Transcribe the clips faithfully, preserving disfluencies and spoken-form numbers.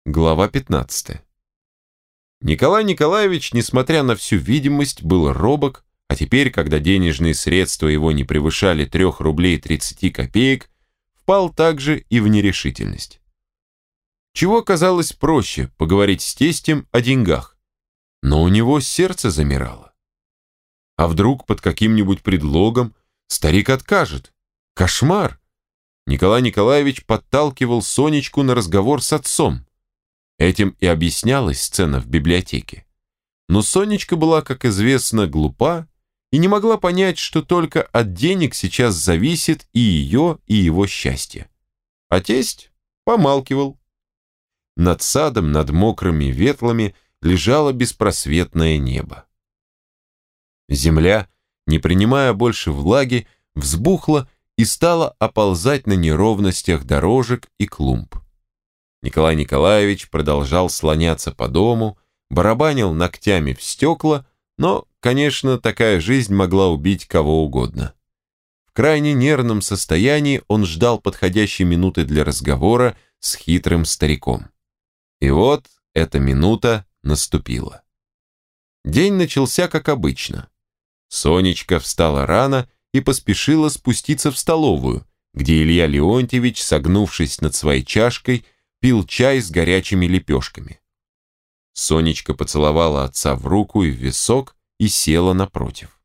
Глава пятнадцатая. Николай Николаевич, несмотря на всю видимость, был робок, а теперь, когда денежные средства его не превышали трех рублей тридцати копеек, впал также и в нерешительность. Чего казалось проще поговорить с тестем о деньгах, но у него сердце замирало. А вдруг под каким-нибудь предлогом старик откажет? Кошмар! Николай Николаевич подталкивал Сонечку на разговор с отцом. Этим и объяснялась сцена в библиотеке. Но Сонечка была, как известно, глупа и не могла понять, что только от денег сейчас зависит и ее, и его счастье. А тесть помалкивал. Над садом, над мокрыми ветлами лежало беспросветное небо. Земля, не принимая больше влаги, взбухла и стала оползать на неровностях дорожек и клумб. Николай Николаевич продолжал слоняться по дому, барабанил ногтями в стекла, но, конечно, такая жизнь могла убить кого угодно. В крайне нервном состоянии он ждал подходящей минуты для разговора с хитрым стариком. И вот эта минута наступила. День начался как обычно. Сонечка встала рано и поспешила спуститься в столовую, где Илья Леонтьевич, согнувшись над своей чашкой, пил чай с горячими лепешками. Сонечка поцеловала отца в руку и в висок и села напротив.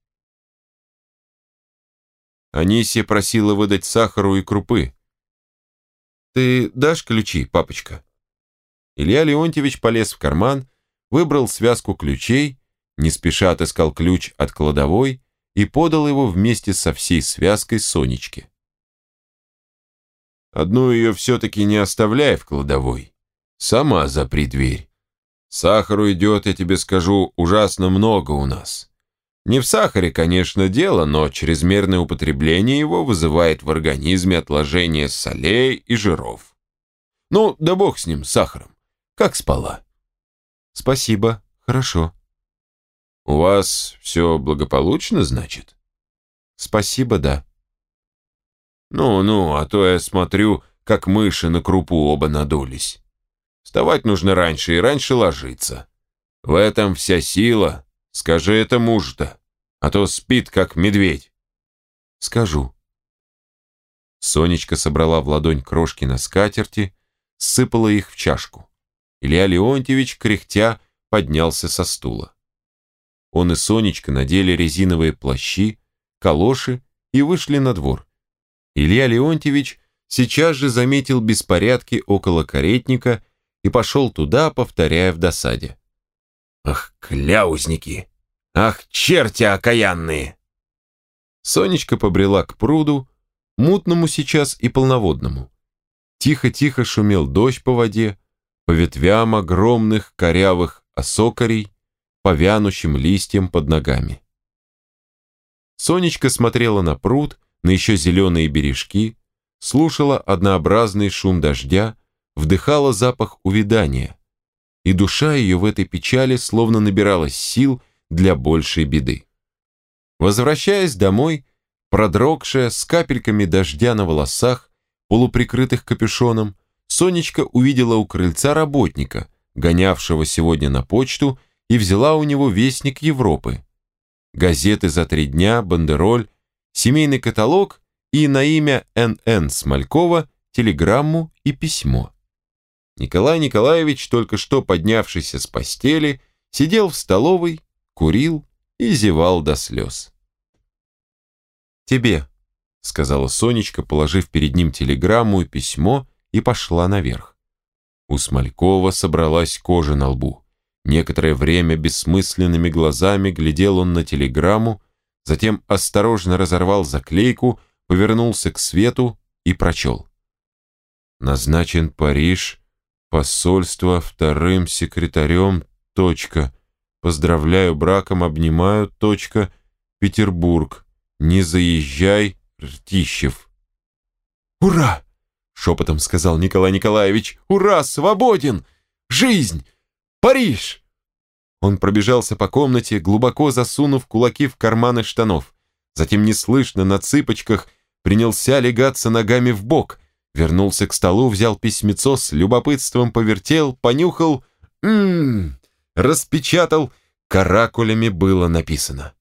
Анисия просила выдать сахару и крупы. «Ты дашь ключи, папочка?» Илья Леонтьевич полез в карман, выбрал связку ключей, не спеша отыскал ключ от кладовой и подал его вместе со всей связкой Сонечке. «Одну ее все-таки не оставляй в кладовой. Сама запри дверь. Сахару идет, я тебе скажу, ужасно много у нас. Не в сахаре, конечно, дело, но чрезмерное употребление его вызывает в организме отложение солей и жиров. Ну, да бог с ним, с сахаром. Как спала?» «Спасибо, хорошо». «У вас все благополучно, значит?» «Спасибо, да». «Ну-ну, а то я смотрю, как мыши на крупу оба надулись. Вставать нужно раньше и раньше ложиться. В этом вся сила. Скажи это мужу-то, а то спит, как медведь». «Скажу». Сонечка собрала в ладонь крошки на скатерти, сыпала их в чашку. Илья Леонтьевич, кряхтя, поднялся со стула. Он и Сонечка надели резиновые плащи, калоши и вышли на двор. Илья Леонтьевич сейчас же заметил беспорядки около каретника и пошел туда, повторяя в досаде: «Ах, кляузники! Ах, черти окаянные!» Сонечка побрела к пруду, мутному сейчас и полноводному. Тихо-тихо шумел дождь по воде, по ветвям огромных корявых осокорей, по вянущим листьям под ногами. Сонечка смотрела на пруд, на еще зеленые бережки, слушала однообразный шум дождя, вдыхала запах увядания, и душа ее в этой печали словно набиралась сил для большей беды. Возвращаясь домой, продрогшая, с капельками дождя на волосах, полуприкрытых капюшоном, Сонечка увидела у крыльца работника, гонявшего сегодня на почту, и взяла у него вестник Европы. Газеты за три дня, бандероль, семейный каталог и на имя Н Н Смолькова телеграмму и письмо. Николай Николаевич, только что поднявшийся с постели, сидел в столовой, курил и зевал до слез. «Тебе», — сказала Сонечка, положив перед ним телеграмму и письмо, и пошла наверх. У Смолькова собралась кожа на лбу. Некоторое время бессмысленными глазами глядел он на телеграмму, затем осторожно разорвал заклейку, повернулся к свету и прочел. «Назначен Париж, посольство вторым секретарем, точка. Поздравляю браком, обнимаю, точка. Петербург. Не заезжай, Ртищев». «Ура!» — шепотом сказал Николай Николаевич. «Ура! Свободен! Жизнь! Париж!» Он пробежался по комнате, глубоко засунув кулаки в карманы штанов. Затем неслышно на цыпочках принялся легаться ногами в бок. Вернулся к столу, взял письмецо, с любопытством повертел, понюхал. Ммм, распечатал. Каракулями было написано: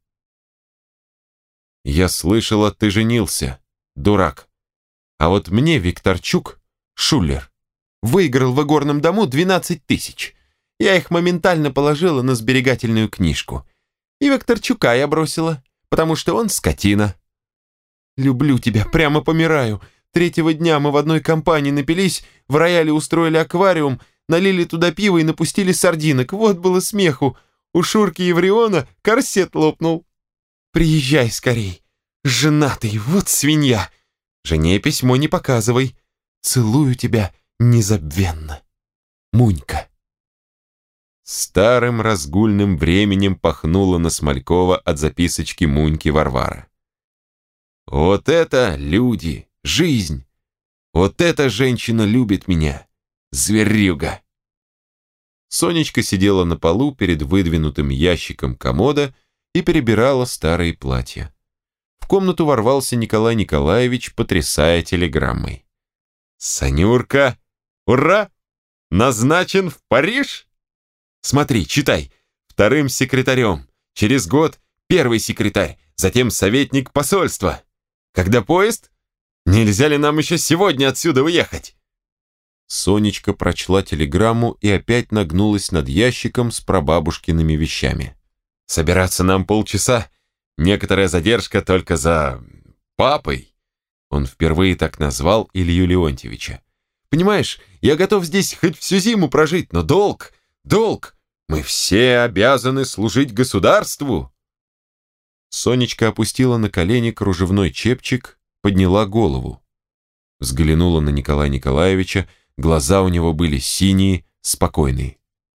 «Я слышала, ты женился, дурак. А вот мне Викторчук, шулер, выиграл в игорном дому двенадцать тысяч. Я их моментально положила на сберегательную книжку. И Викторчука я бросила, потому что он скотина. Люблю тебя, прямо помираю. Третьего дня мы в одной компании напились, в рояле устроили аквариум, налили туда пиво и напустили сардинок. Вот было смеху. У Шурки Евриона корсет лопнул. Приезжай скорей. Женатый, вот свинья. Жене письмо не показывай. Целую тебя незабвенно. Мунька». Старым разгульным временем пахнуло на Смолькова от записочки Муньки Варвара. «Вот это люди, жизнь! Вот эта женщина любит меня, зверюга!» Сонечка сидела на полу перед выдвинутым ящиком комода и перебирала старые платья. В комнату ворвался Николай Николаевич, потрясая телеграммой. «Санюрка, ура! Назначен в Париж? Смотри, читай. Вторым секретарем. Через год первый секретарь, затем советник посольства. Когда поезд? Нельзя ли нам еще сегодня отсюда уехать?» Сонечка прочла телеграмму и опять нагнулась над ящиком с прабабушкиными вещами. «Собираться нам полчаса. Некоторая задержка только за... папой». Он впервые так назвал Илью Леонтьевича. «Понимаешь, я готов здесь хоть всю зиму прожить, но долг, долг. Мы все обязаны служить государству». Сонечка опустила на колени кружевной чепчик, подняла голову. Взглянула на Николая Николаевича, глаза у него были синие, спокойные.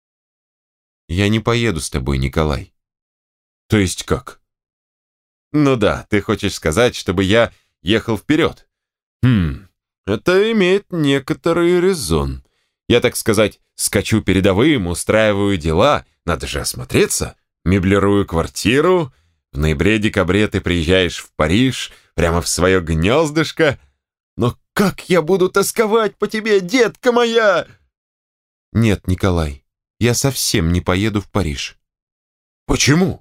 «Я не поеду с тобой, Николай». «То есть как?» «Ну да, ты хочешь сказать, чтобы я ехал вперед?» «Хм, это имеет некоторый резон. Я, так сказать, скачу передовым, устраиваю дела, надо же осмотреться, меблирую квартиру. В ноябре-декабре ты приезжаешь в Париж, прямо в свое гнездышко. Но как я буду тосковать по тебе, детка моя!» «Нет, Николай, я совсем не поеду в Париж». «Почему?»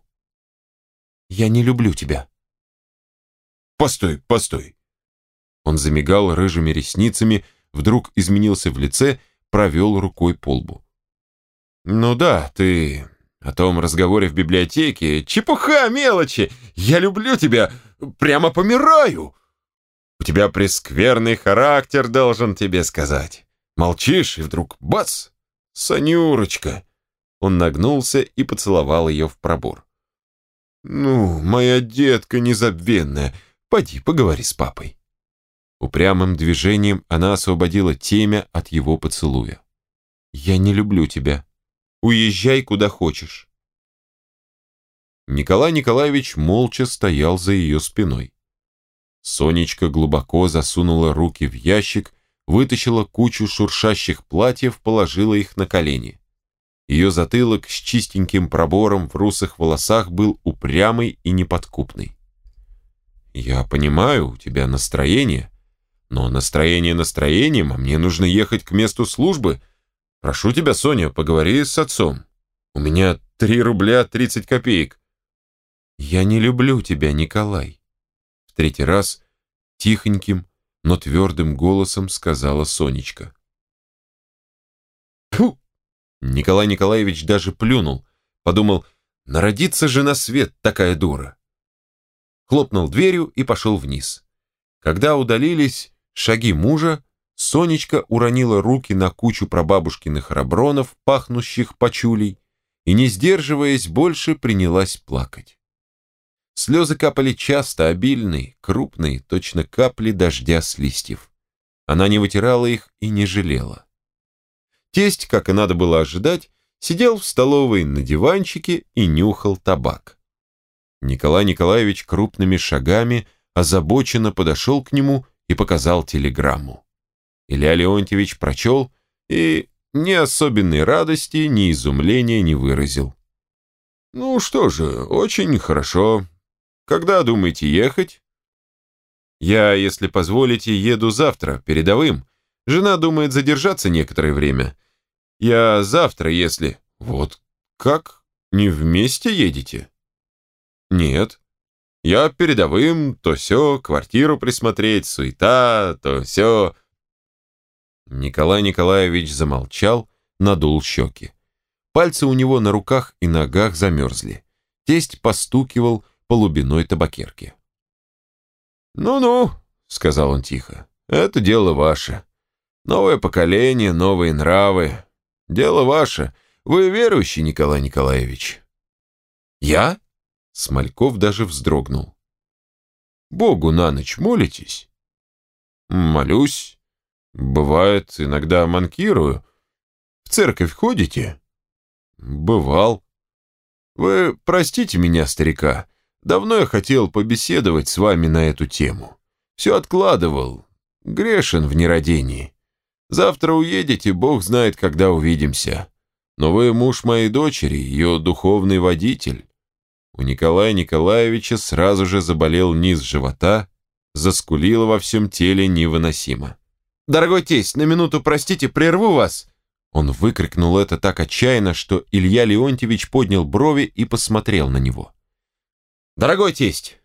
«Я не люблю тебя». «Постой, постой». Он замигал рыжими ресницами, вдруг изменился в лице, провел рукой по лбу. «Ну да, ты о том разговоре в библиотеке. Чепуха, мелочи. Я люблю тебя, прямо помираю. У тебя прескверный характер, должен тебе сказать. Молчишь, и вдруг бац! Санюрочка!» Он нагнулся и поцеловал ее в пробор. «Ну, моя детка незабвенная, поди поговори с папой». Упрямым движением она освободила темя от его поцелуя. «Я не люблю тебя. Уезжай куда хочешь». Николай Николаевич молча стоял за ее спиной. Сонечка глубоко засунула руки в ящик, вытащила кучу шуршащих платьев, положила их на колени. Ее затылок с чистеньким пробором в русых волосах был упрямый и неподкупный. «Я понимаю, у тебя настроение, но настроение настроением, а мне нужно ехать к месту службы. Прошу тебя, Соня, поговори с отцом. У меня три рубля тридцать копеек». «Я не люблю тебя, Николай», — в третий раз тихоньким, но твердым голосом сказала Сонечка. «Фу!» Николай Николаевич даже плюнул, подумал, народится же на свет такая дура. Хлопнул дверью и пошел вниз. Когда удалились шаги мужа, Сонечка уронила руки на кучу прабабушкиных робронов, пахнущих пачулей, и, не сдерживаясь больше, принялась плакать. Слезы капали часто, обильные, крупные, точно капли дождя с листьев. Она не вытирала их и не жалела. Тесть, как и надо было ожидать, сидел в столовой на диванчике и нюхал табак. Николай Николаевич крупными шагами озабоченно подошел к нему и показал телеграмму. Илья Леонтьевич прочел и ни особенной радости, ни изумления не выразил. «Ну что же, очень хорошо. Когда думаете ехать?» Я, если позволите, еду завтра, передовым. Жена думает задержаться некоторое время. Я завтра, если... Вот как? Не вместе едете? Нет. Я передовым, то сё, квартиру присмотреть, суета, то сё. Николай Николаевич замолчал, надул щеки. Пальцы у него на руках и ногах замерзли. Тесть постукивал по лубиной табакерке. «Ну-ну», — сказал он тихо, — «это дело ваше. Новое поколение, новые нравы. Дело ваше. Вы верующий, Николай Николаевич?» «Я?» — Смольков даже вздрогнул. «Богу на ночь молитесь?» «Молюсь. Бывает, иногда манкирую. В церковь ходите?» «Бывал. Вы простите меня, старика. Давно я хотел побеседовать с вами на эту тему. Все откладывал. Грешен в нерадении. Завтра уедете, Бог знает, когда увидимся. Но вы муж моей дочери, ее духовный водитель». У Николая Николаевича сразу же заболел низ живота, заскулило во всем теле невыносимо. «Дорогой тесть, на минуту, простите, прерву вас!» Он выкрикнул это так отчаянно, что Илья Леонтьевич поднял брови и посмотрел на него. «Дорогой тесть,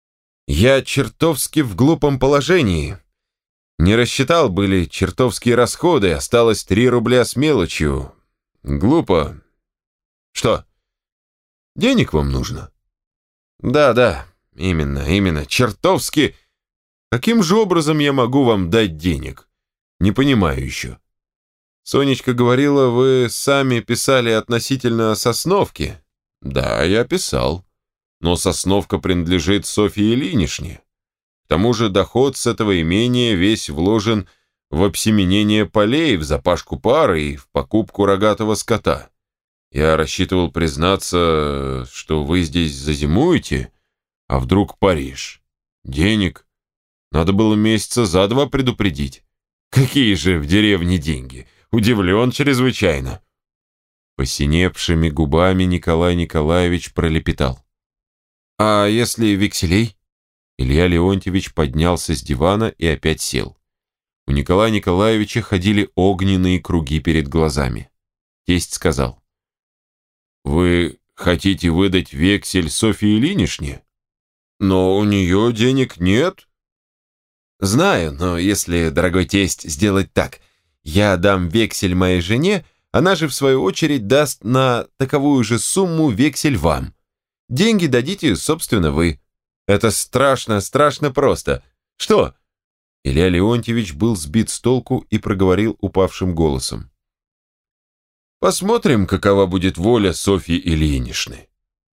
я чертовски в глупом положении. Не рассчитал, были чертовские расходы, осталось три рубля с мелочью. Глупо. Что, денег вам нужно?» «Да, да, именно, именно, чертовски. Каким же образом я могу вам дать денег? Не понимаю еще. Сонечка говорила, вы сами писали относительно Сосновки». «Да, я писал. Но Сосновка принадлежит Софье Ильинишне. К тому же доход с этого имения весь вложен в обсеменение полей, в запашку пары и в покупку рогатого скота. Я рассчитывал признаться, что вы здесь зазимуете, а вдруг Париж? Денег? Надо было месяца за два предупредить. Какие же в деревне деньги? Удивлен чрезвычайно». Посиневшими губами Николай Николаевич пролепетал: «А если векселей?» Илья Леонтьевич поднялся с дивана и опять сел. У Николая Николаевича ходили огненные круги перед глазами. Тесть сказал: «Вы хотите выдать вексель Софье Ильинишне? Но у нее денег нет». «Знаю, но если, дорогой тесть, сделать так, я дам вексель моей жене, она же в свою очередь даст на таковую же сумму вексель вам. Деньги дадите, собственно, вы. Это страшно, страшно просто. Что?» Илья Леонтьевич был сбит с толку и проговорил упавшим голосом: «Посмотрим, какова будет воля Софьи Ильинишны».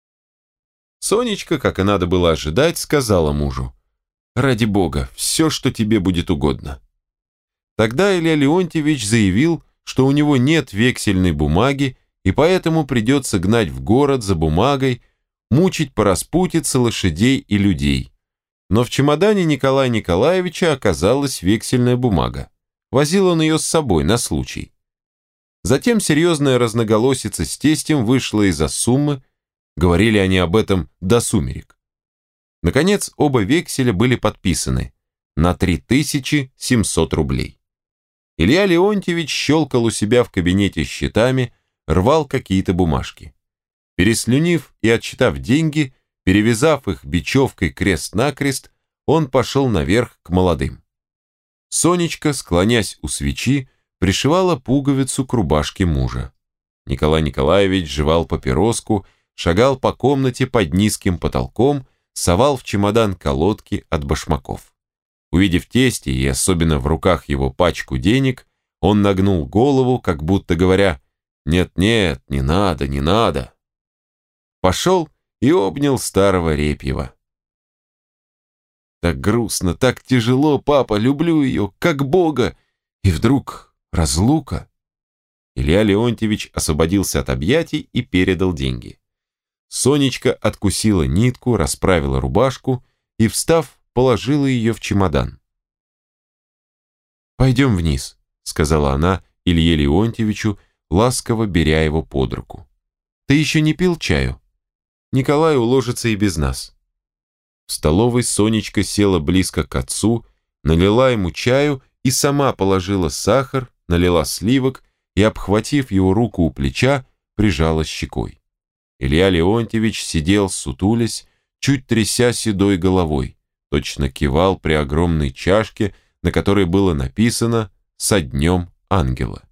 Сонечка, как и надо было ожидать, сказала мужу: «Ради Бога, все, что тебе будет угодно». Тогда Илья Леонтьевич заявил, что у него нет вексельной бумаги, и поэтому придется гнать в город за бумагой, мучить по распутице лошадей и людей. Но в чемодане Николая Николаевича оказалась вексельная бумага. Возил он ее с собой на случай. Затем серьезная разноголосица с тестем вышла из-за суммы, говорили они об этом до сумерек. Наконец, оба векселя были подписаны на три тысячи семьсот рублей. Илья Леонтьевич щелкал у себя в кабинете счетами, рвал какие-то бумажки. Переслюнив и отсчитав деньги, перевязав их бечевкой крест-накрест, он пошел наверх к молодым. Сонечка, склонясь у свечи, пришивала пуговицу к рубашке мужа. Николай Николаевич жевал папироску, шагал по комнате под низким потолком, совал в чемодан колодки от башмаков. Увидев тестя и особенно в руках его пачку денег, он нагнул голову, как будто говоря: «Нет-нет, не надо, не надо». Пошел и обнял старого Репьева. «Так грустно, так тяжело, папа, люблю ее, как Бога, и вдруг разлука». Илья Леонтьевич освободился от объятий и передал деньги. Сонечка откусила нитку, расправила рубашку и, встав, положила ее в чемодан. «Пойдем вниз», — сказала она Илье Леонтьевичу, ласково беря его под руку. «Ты еще не пил чаю? Николай уложится и без нас». В столовой Сонечка села близко к отцу, налила ему чаю и сама положила сахар, налила сливок и, обхватив его руку у плеча, прижала щекой. Илья Леонтьевич сидел, сутулясь, чуть тряся седой головой, точно кивал при огромной чашке, на которой было написано «Со днем ангела».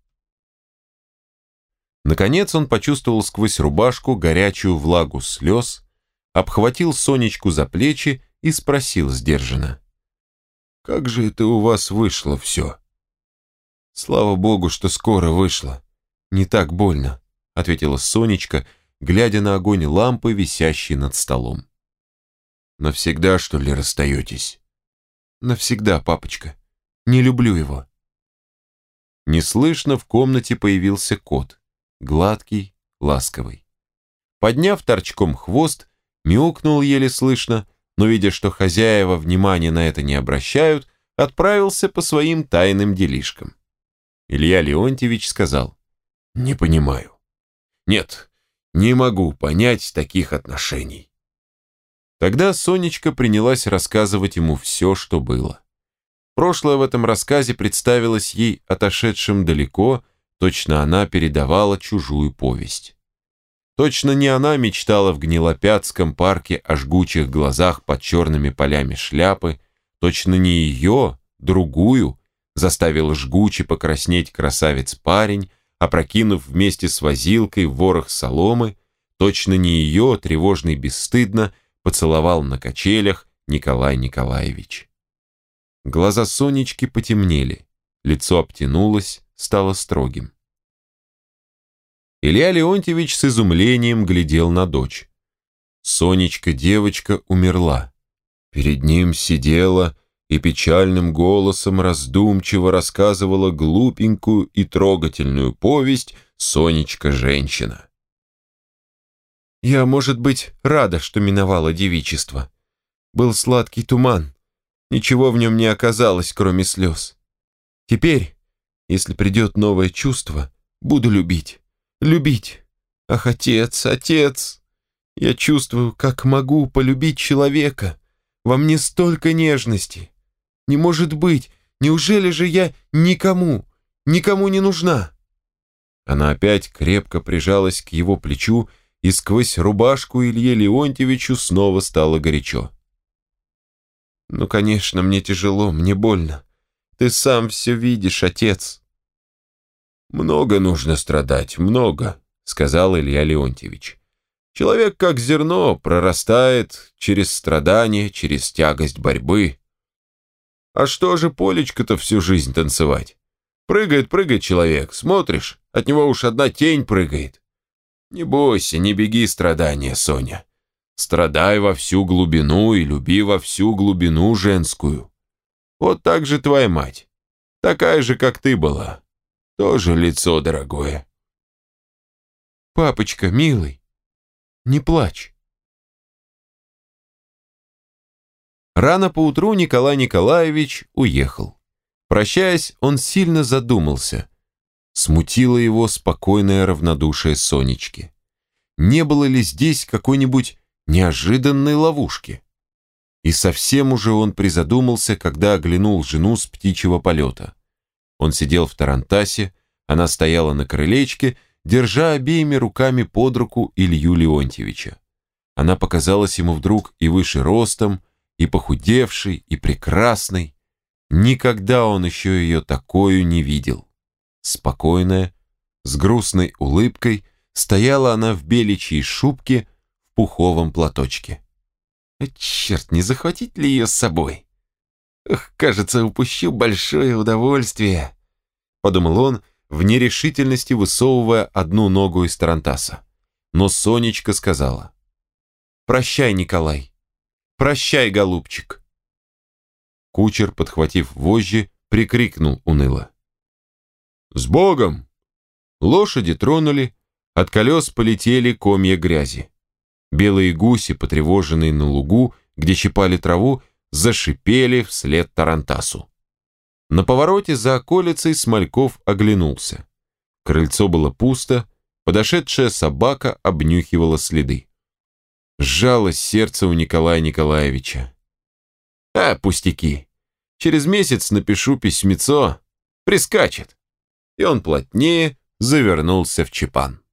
Наконец он почувствовал сквозь рубашку горячую влагу слез, обхватил Сонечку за плечи и спросил сдержанно: «Как же это у вас вышло все?» «Слава Богу, что скоро вышло. Не так больно», — ответила Сонечка, глядя на огонь лампы, висящей над столом. «Навсегда, что ли, расстаетесь?» «Навсегда, папочка. Не люблю его». Неслышно в комнате появился кот, гладкий, ласковый. Подняв торчком хвост, мяукнул еле слышно, но, видя, что хозяева внимания на это не обращают, отправился по своим тайным делишкам. Илья Леонтьевич сказал: «Не понимаю. Нет, не могу понять таких отношений». Тогда Сонечка принялась рассказывать ему все, что было. Прошлое в этом рассказе представилось ей отошедшим далеко, точно она передавала чужую повесть. Точно не она мечтала в Гнилопятском парке о жгучих глазах под черными полями шляпы, точно не ее, другую, заставил жгуче покраснеть красавец-парень, опрокинув вместе с возилкой ворох соломы, точно не ее, тревожный бесстыдно, поцеловал на качелях Николай Николаевич. Глаза Сонечки потемнели, лицо обтянулось, стало строгим. Илья Леонтьевич с изумлением глядел на дочь. Сонечка-девочка умерла. Перед ним сидела и печальным голосом раздумчиво рассказывала глупенькую и трогательную повесть Сонечка-женщина. «Я, может быть, рада, что миновало девичество. Был сладкий туман, ничего в нем не оказалось, кроме слез. Теперь, если придет новое чувство, буду любить, любить. Ах, отец, отец, я чувствую, как могу полюбить человека. Во мне столько нежности. Не может быть, неужели же я никому, никому не нужна?» Она опять крепко прижалась к его плечу, и сквозь рубашку Илье Леонтьевичу снова стало горячо. «Ну, конечно, мне тяжело, мне больно. Ты сам все видишь, отец». «Много нужно страдать, много», — сказал Илья Леонтьевич. «Человек, как зерно, прорастает через страдания, через тягость борьбы. А что же Полечка-то всю жизнь танцевать? Прыгает, прыгает человек, смотришь, от него уж одна тень прыгает. Не бойся, не беги страдания, Соня. Страдай во всю глубину и люби во всю глубину женскую. Вот так же твоя мать. Такая же, как ты была. Тоже лицо дорогое». «Папочка, милый, не плачь». Рано поутру Николай Николаевич уехал. Прощаясь, он сильно задумался. Смутило его спокойное равнодушие Сонечки. Не было ли здесь какой-нибудь неожиданной ловушки? И совсем уже он призадумался, когда оглянул жену с птичьего полета. Он сидел в тарантасе, она стояла на крылечке, держа обеими руками под руку Илью Леонтьевича. Она показалась ему вдруг и выше ростом, и похудевшей, и прекрасной. Никогда он еще ее такою не видел. Спокойная, с грустной улыбкой, стояла она в беличьей шубке, в пуховом платочке. Черт, не захватить ли ее с собой? Ох, кажется, упущу большое удовольствие, подумал он, в нерешительности высовывая одну ногу из тарантаса. Но Сонечка сказала: «Прощай, Николай, прощай, голубчик». Кучер, подхватив вожжи, прикрикнул уныло: «С Богом!» Лошади тронули, от колес полетели комья грязи. Белые гуси, потревоженные на лугу, где щипали траву, зашипели вслед тарантасу. На повороте за околицей Смольков оглянулся. Крыльцо было пусто, подошедшая собака обнюхивала следы. Сжалось сердце у Николая Николаевича. А, пустяки. Через месяц напишу письмецо, прискачет. И он плотнее завернулся в чепан.